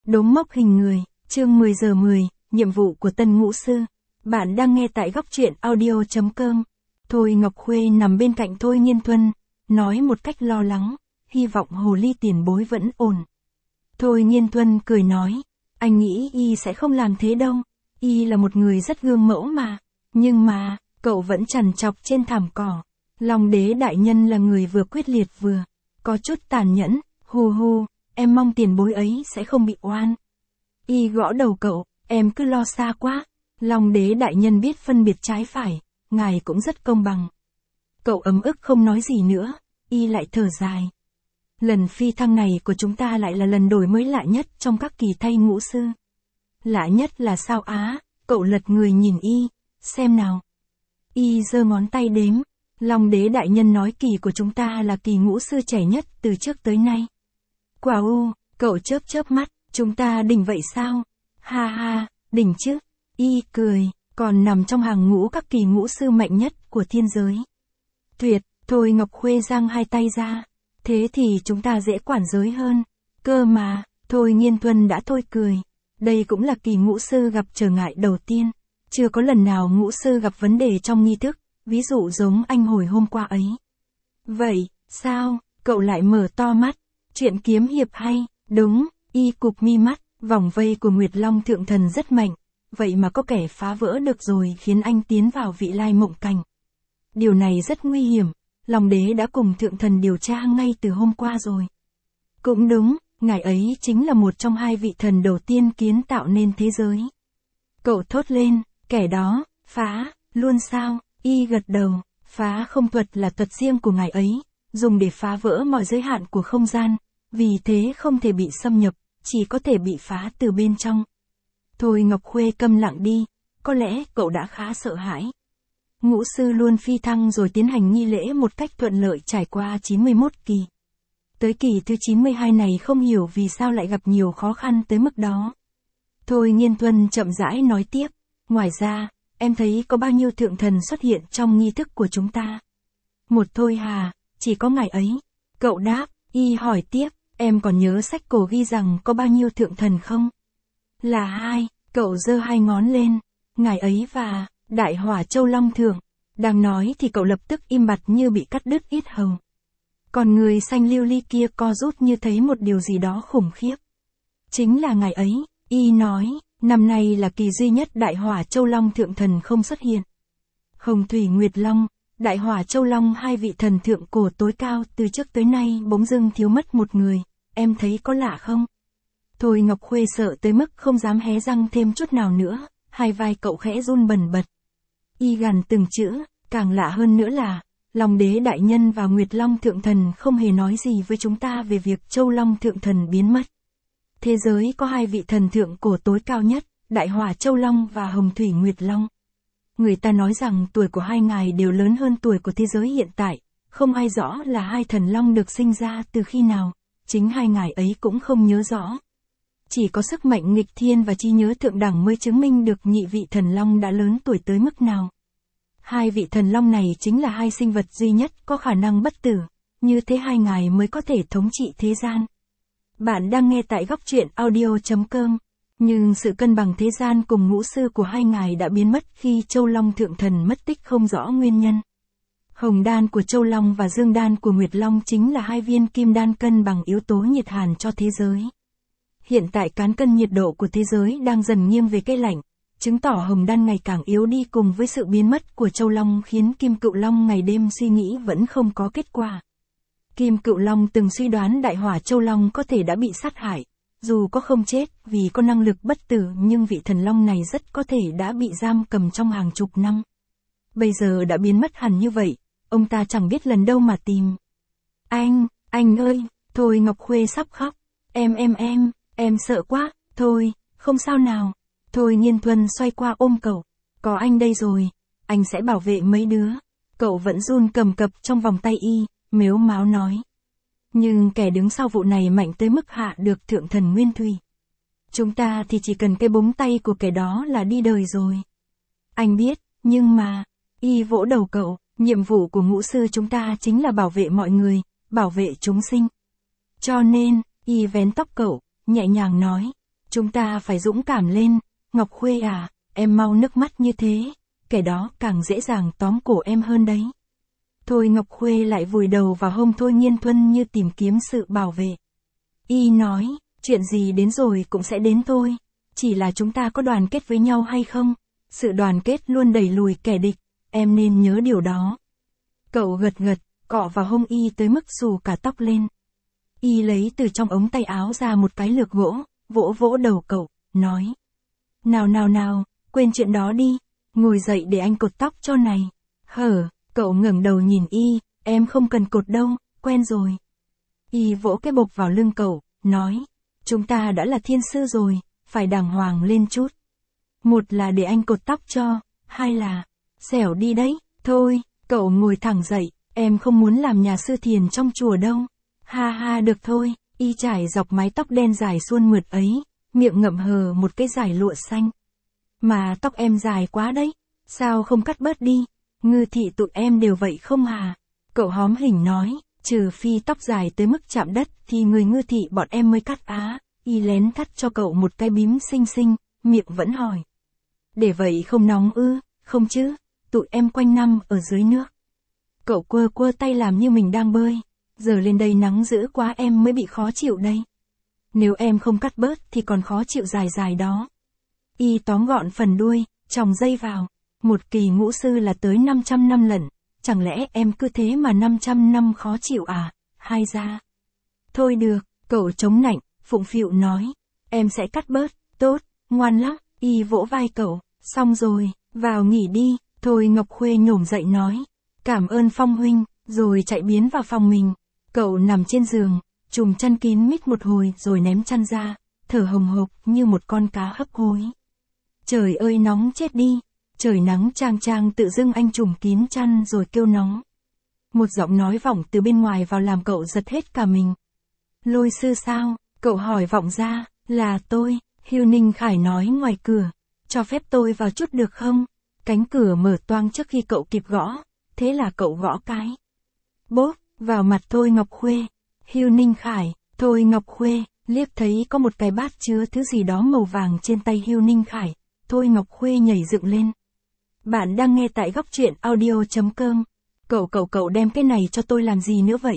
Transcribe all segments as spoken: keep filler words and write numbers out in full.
Đốm mốc hình người, chương mười giờ mười, nhiệm vụ của tân ngũ sư. Bạn đang nghe tại góc truyện audio chấm com. Thôi Ngọc Khuê nằm bên cạnh Thôi Nghiên Thuân, nói một cách lo lắng, hy vọng hồ ly tiền bối vẫn ổn. Thôi Nghiên Thuân cười nói, anh nghĩ y sẽ không làm thế đâu, y là một người rất gương mẫu mà. Nhưng mà, cậu vẫn trằn trọc trên thảm cỏ. Long đế đại nhân là người vừa quyết liệt vừa có chút tàn nhẫn, hù hù, em mong tiền bối ấy sẽ không bị oan. Y gõ đầu cậu, em cứ lo xa quá. Long đế đại nhân biết phân biệt trái phải, ngài cũng rất công bằng. Cậu ấm ức không nói gì nữa, y lại thở dài. Lần phi thăng này của chúng ta lại là lần đổi mới lạ nhất trong các kỳ thay ngũ sư. Lạ nhất là sao á, cậu lật người nhìn y, xem nào. Y giơ ngón tay đếm. Long đế đại nhân nói kỳ của chúng ta là kỳ ngũ sư trẻ nhất từ trước tới nay. Quả u, cậu chớp chớp mắt, chúng ta đỉnh vậy sao? Ha ha, đỉnh chứ. Y cười, còn nằm trong hàng ngũ các kỳ ngũ sư mạnh nhất của thiên giới. Tuyệt, Thôi Ngọc Khuê giang hai tay ra. Thế thì chúng ta dễ quản giới hơn. Cơ mà, Thôi Nghiên Thuân đã thôi cười. Đây cũng là kỳ ngũ sư gặp trở ngại đầu tiên. Chưa có lần nào ngũ sư gặp vấn đề trong nghi thức, ví dụ giống anh hồi hôm qua ấy. Vậy, sao, cậu lại mở to mắt, chuyện kiếm hiệp hay, đúng, y cụp mi mắt, vòng vây của Nguyệt Long Thượng Thần rất mạnh, vậy mà có kẻ phá vỡ được rồi khiến anh tiến vào vị lai mộng cảnh. Điều này rất nguy hiểm, Long đế đã cùng Thượng Thần điều tra ngay từ hôm qua rồi. Cũng đúng, ngài ấy chính là một trong hai vị thần đầu tiên kiến tạo nên thế giới. Cậu thốt lên, kẻ đó, phá, luôn sao? Y gật đầu, phá không thuật là thuật riêng của ngài ấy, dùng để phá vỡ mọi giới hạn của không gian, vì thế không thể bị xâm nhập, chỉ có thể bị phá từ bên trong. Thôi Ngọc Khuê câm lặng đi, có lẽ cậu đã khá sợ hãi. Ngũ sư luôn phi thăng rồi tiến hành nghi lễ một cách thuận lợi trải qua chín mươi mốt kỳ. Tới kỳ thứ chín mươi hai này không hiểu vì sao lại gặp nhiều khó khăn tới mức đó. Thôi Nghiên Thuân chậm rãi nói tiếp, ngoài ra, em thấy có bao nhiêu thượng thần xuất hiện trong nghi thức của chúng ta? Một thôi hà, chỉ có ngài ấy. Cậu đáp, y hỏi tiếp, em còn nhớ sách cổ ghi rằng có bao nhiêu thượng thần không? Là hai, cậu giơ hai ngón lên, ngài ấy và Đại Hỏa Châu Long Thượng. Đang nói thì cậu lập tức im bặt như bị cắt đứt yết hầu. Còn người xanh lưu ly kia co rút như thấy một điều gì đó khủng khiếp. Chính là ngài ấy, y nói. Năm nay là kỳ duy nhất Đại Hỏa Châu Long Thượng Thần không xuất hiện. Hồng Thủy Nguyệt Long, Đại Hỏa Châu Long hai vị thần thượng cổ tối cao từ trước tới nay bỗng dưng thiếu mất một người, em thấy có lạ không? Thôi Ngọc Khuê sợ tới mức không dám hé răng thêm chút nào nữa, hai vai cậu khẽ run bần bật. Y gằn từng chữ, càng lạ hơn nữa là, Long đế đại nhân và Nguyệt Long Thượng Thần không hề nói gì với chúng ta về việc Châu Long Thượng Thần biến mất. Thế giới có hai vị thần thượng cổ tối cao nhất, Đại Hỏa Châu Long và Hồng Thủy Nguyệt Long. Người ta nói rằng tuổi của hai ngài đều lớn hơn tuổi của thế giới hiện tại, không ai rõ là hai thần long được sinh ra từ khi nào, chính hai ngài ấy cũng không nhớ rõ. Chỉ có sức mạnh nghịch thiên và trí nhớ thượng đẳng mới chứng minh được nhị vị thần long đã lớn tuổi tới mức nào. Hai vị thần long này chính là hai sinh vật duy nhất có khả năng bất tử, như thế hai ngài mới có thể thống trị thế gian. Bạn đang nghe tại góc truyện audio chấm com, nhưng sự cân bằng thế gian cùng ngũ sư của hai ngài đã biến mất khi Châu Long Thượng Thần mất tích không rõ nguyên nhân. Hồng đan của Châu Long và dương đan của Nguyệt Long chính là hai viên kim đan cân bằng yếu tố nhiệt hàn cho thế giới. Hiện tại cán cân nhiệt độ của thế giới đang dần nghiêng về cái lạnh, chứng tỏ hồng đan ngày càng yếu đi cùng với sự biến mất của Châu Long khiến Kim Cựu Long ngày đêm suy nghĩ vẫn không có kết quả. Kim Cựu Long từng suy đoán Đại Hỏa Châu Long có thể đã bị sát hại, dù có không chết vì có năng lực bất tử nhưng vị thần long này rất có thể đã bị giam cầm trong hàng chục năm. Bây giờ đã biến mất hẳn như vậy, ông ta chẳng biết lần đâu mà tìm. Anh, anh ơi, Thôi Ngọc Khuê sắp khóc, em em em, em sợ quá, thôi, không sao nào. Thôi Nghiên Thuân xoay qua ôm cậu, có anh đây rồi, anh sẽ bảo vệ mấy đứa. Cậu vẫn run cầm cập trong vòng tay y, mếu máo nói. Nhưng kẻ đứng sau vụ này mạnh tới mức hạ được Thượng Thần Nguyên Thủy. Chúng ta thì chỉ cần cái búng tay của kẻ đó là đi đời rồi. Anh biết, nhưng mà, y vỗ đầu cậu, nhiệm vụ của ngũ sư chúng ta chính là bảo vệ mọi người, bảo vệ chúng sinh. Cho nên, y vén tóc cậu, nhẹ nhàng nói, Chúng ta phải dũng cảm lên, Ngọc Khuê à, em mau nước mắt như thế, kẻ đó càng dễ dàng tóm cổ em hơn đấy. Thôi Ngọc Khuê lại vùi đầu vào hông Thôi Nghiên Thuân như tìm kiếm sự bảo vệ. Y nói, chuyện gì đến rồi cũng sẽ đến thôi, chỉ là chúng ta có đoàn kết với nhau hay không, sự đoàn kết luôn đẩy lùi kẻ địch, em nên nhớ điều đó. Cậu gật gật, cọ vào hông Y tới mức xù cả tóc lên. Y lấy từ trong ống tay áo ra một cái lược gỗ, vỗ vỗ đầu cậu, nói. Nào nào nào, quên chuyện đó đi, ngồi dậy để anh cột tóc cho này. Hở, cậu ngẩng đầu nhìn Y, em không cần cột đâu, quen rồi. Y vỗ cái bộc vào lưng cậu, nói. Chúng ta đã là thiên sư rồi, phải đàng hoàng lên chút. Một là để anh cột tóc cho, hai là, xẻo đi đấy, thôi, cậu ngồi thẳng dậy, em không muốn làm nhà sư thiền trong chùa đâu. Ha ha được thôi, Y trải dọc mái tóc đen dài suôn mượt ấy, miệng ngậm hờ một cái dải lụa xanh. Mà tóc em dài quá đấy, sao không cắt bớt đi, Ngư thị tụi em đều vậy không hà? Cậu hóm hỉnh nói, trừ phi tóc dài tới mức chạm đất thì người Ngư thị bọn em mới cắt á. Y lén thắt cho cậu một cái bím xinh xinh, miệng vẫn hỏi. Để vậy không nóng ư, không chứ, tụi em quanh năm ở dưới nước. Cậu quơ quơ tay làm như mình đang bơi, giờ lên đây nắng dữ quá em mới bị khó chịu đây. Nếu em không cắt bớt thì còn khó chịu dài dài đó. Y tóm gọn phần đuôi, chòng dây vào, một kỳ ngũ sư là tới năm trăm năm lận, chẳng lẽ em cứ thế mà năm trăm năm khó chịu à, hai ra. Thôi được, cậu chống nạnh, phụng phịu nói, em sẽ cắt bớt, tốt, ngoan lắm. Y vỗ vai cậu, xong rồi, vào nghỉ đi. Thôi Ngọc Khuê nhổm dậy nói, cảm ơn Phong huynh, rồi chạy biến vào phòng mình. Cậu nằm trên giường, trùm chăn kín mít một hồi rồi ném chăn ra, thở hồng hộc như một con cá hấp hối. Trời ơi nóng chết đi, trời nắng chang chang tự dưng anh trùm kín chăn rồi kêu nóng. Một giọng nói vọng từ bên ngoài vào làm cậu giật hết cả mình. Lôi sư sao? Cậu hỏi vọng ra, là tôi. Hưu Ninh Khải nói ngoài cửa, cho phép tôi vào chút được không? Cánh cửa mở toang trước khi cậu kịp gõ, thế là cậu gõ cái. Bốp, vào mặt Thôi Ngọc Khuê. Hưu Ninh Khải, Thôi Ngọc Khuê, liếc thấy có một cái bát chứa thứ gì đó màu vàng trên tay Hưu Ninh Khải. Thôi Ngọc Khuê nhảy dựng lên. Bạn đang nghe tại góc truyện audio.com. Cậu cậu cậu đem cái này cho tôi làm gì nữa vậy?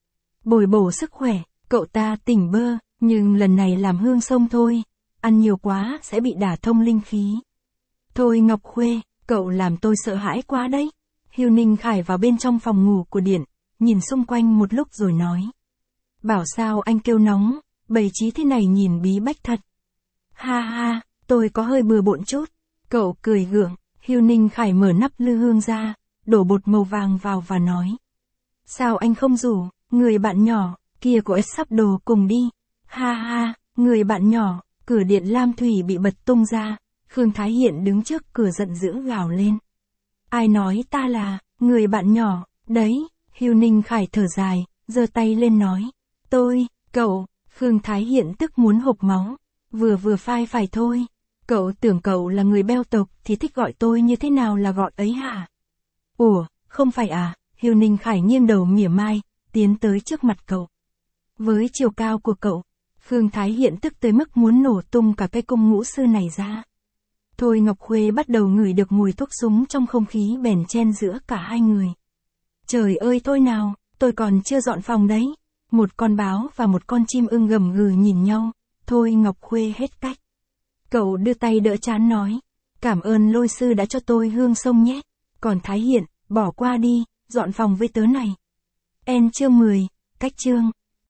Bồi bổ sức khỏe, cậu ta tỉnh bơ, nhưng lần này làm hương sông thôi. Ăn nhiều quá sẽ bị đả thông linh khí. Thôi Ngọc Khuê, cậu làm tôi sợ hãi quá đấy. Hưu Ninh Khải vào bên trong phòng ngủ của Điện, nhìn xung quanh một lúc rồi nói. Bảo sao anh kêu nóng, bày trí thế này nhìn bí bách thật. Ha ha, tôi có hơi bừa bộn chút. Cậu cười gượng, Hưu Ninh Khải mở nắp lư hương ra, đổ bột màu vàng vào và nói. Sao anh không rủ, người bạn nhỏ, kia của sắp đồ cùng đi. Ha ha, người bạn nhỏ. Cửa điện lam thủy bị bật tung ra, Khương Thái Hiện đứng trước cửa giận dữ gào lên. Ai nói ta là, người bạn nhỏ, đấy, Hưu Ninh Khải thở dài, giơ tay lên nói. Tôi, cậu, Khương Thái Hiện tức muốn hộc máu, vừa vừa phai phải thôi. Cậu tưởng cậu là người beo tộc thì thích gọi tôi như thế nào là gọi ấy hả? Ủa, không phải à, Hưu Ninh Khải nghiêng đầu mỉa mai, tiến tới trước mặt cậu. Với chiều cao của cậu, Khương Thái Hiện tức tới mức muốn nổ tung cả cái cung ngũ sư này ra. Thôi Ngọc Khuê bắt đầu ngửi được mùi thuốc súng trong không khí bèn chen giữa cả hai người. Trời ơi thôi nào, tôi còn chưa dọn phòng đấy. Một con báo và một con chim ưng gầm gừ nhìn nhau. Thôi Ngọc Khuê hết cách. Cậu đưa tay đỡ trán nói. Cảm ơn Lôi sư đã cho tôi hương sông nhé. Còn Thái Hiện, bỏ qua đi, dọn phòng với tớ này. En chương mười, cách chương.